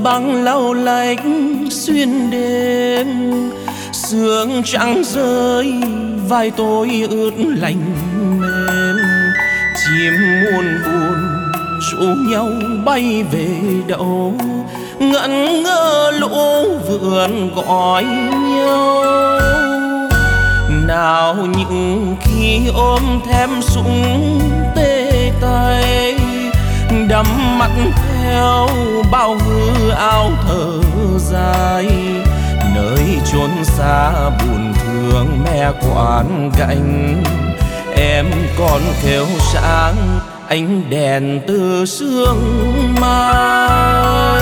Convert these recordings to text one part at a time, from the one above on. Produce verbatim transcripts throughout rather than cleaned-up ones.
băng lau lách xuyên đêm, sương trắng rơi vai tôi ướt lạnh mềm. Chim muôn buồn rủ nhau bay về đâu, ngẩn ngơ lũ vườn gọi nhau. Nào những khi ôm thêm súng tê tay, đắm mắt theo bao hư áo thở dài, nơi chốn xa buồn thương mẹ quán cạnh. Em còn kêu sáng ánh đèn từ sương mai.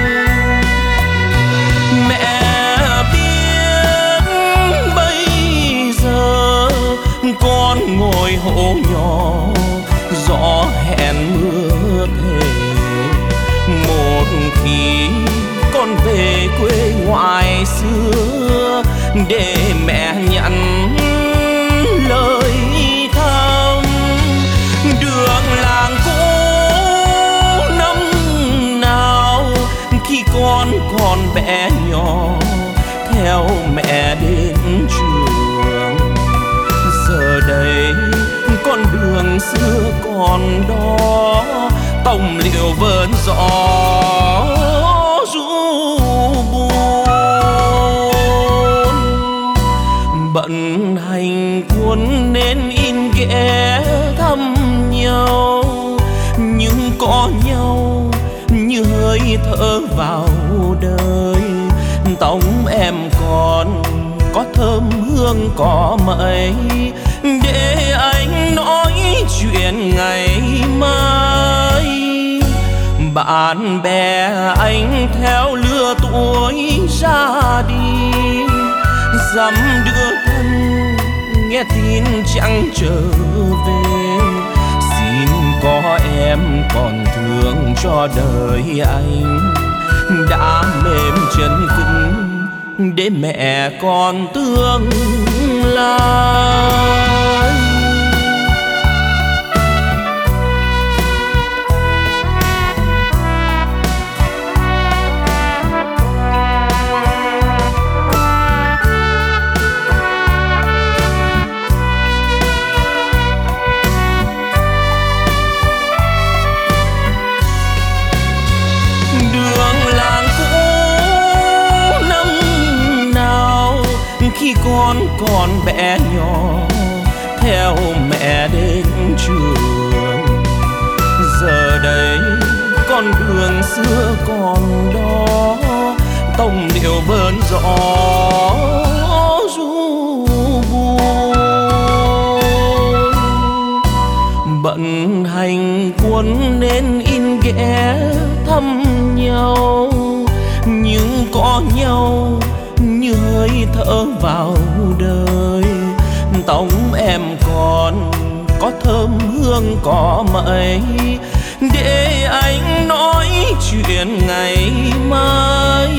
Mẹ biết bây giờ con ngồi hộ nhỏ, gió hẹn mưa thề. Một khi con về quê ngoại xưa, để mẹ nhận lời thăm. Đường làng cũ năm nào khi con còn bé nhỏ, theo mẹ đến trường. Giờ đây con đường xưa còn đó, tông liệu vơn gió ru buồn. Bận hành quân nên in ghé thăm nhau, nhưng có nhau như hơi thở vào đời. Tóc em còn có thơm hương cỏ mây, để anh nói chuyện ngày mai. Bạn bè anh theo lứa tuổi ra đi, dăm đứa thân nghe tin chẳng trở về. Xin có em còn thương cho đời anh, đã mềm chân cứng để mẹ con tương lai. Khi con còn bé nhỏ, theo mẹ đến trường. Giờ đây con đường xưa còn đó, tông điệu vơn gió ru buồn. Bận hành quân nên in ghé thăm nhau, nhưng có nhau như hơi thở vào đời. Tóc em còn có thơm hương cỏ mây, để anh nói chuyện ngày mai.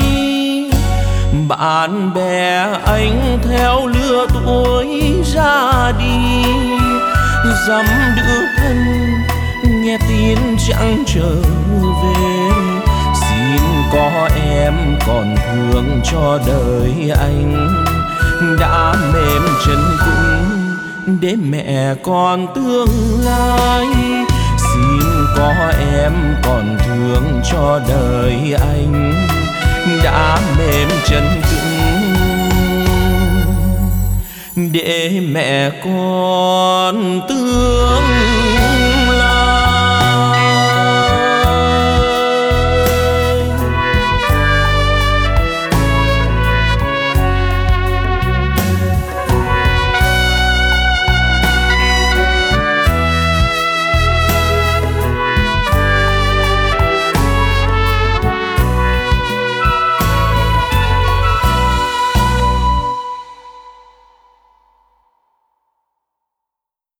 Bạn bè anh theo lứa tuổi ra đi, dăm đứa thân nghe tin chẳng trở về. Xin có em còn thương cho đời anh, đã mềm chân cứng để mẹ con tương lai. Xin có em còn thương cho đời anh, đã mềm chân cứng để mẹ con tương